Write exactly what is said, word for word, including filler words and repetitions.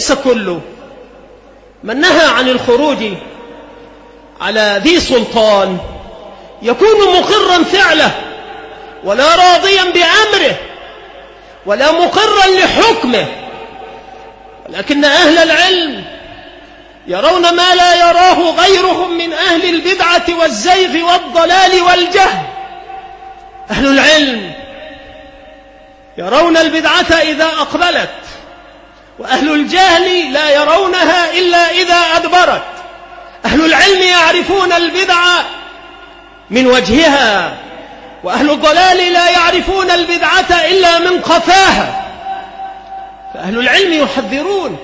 وليس كل من نهى عن الخروج على ذي سلطان يكون مقرا فعله ولا راضيا بأمره ولا مقرا لحكمه، ولكن أهل العلم يرون ما لا يراه غيرهم من أهل البدعة والزيغ والضلال والجهل. أهل العلم يرون البدعة إذا أقبلت، وأهل الجهل لا يرونها إلا إذا أدبرت. أهل العلم يعرفون البدعة من وجهها، وأهل الضلال لا يعرفون البدعة إلا من قفاها. فأهل العلم يحذرون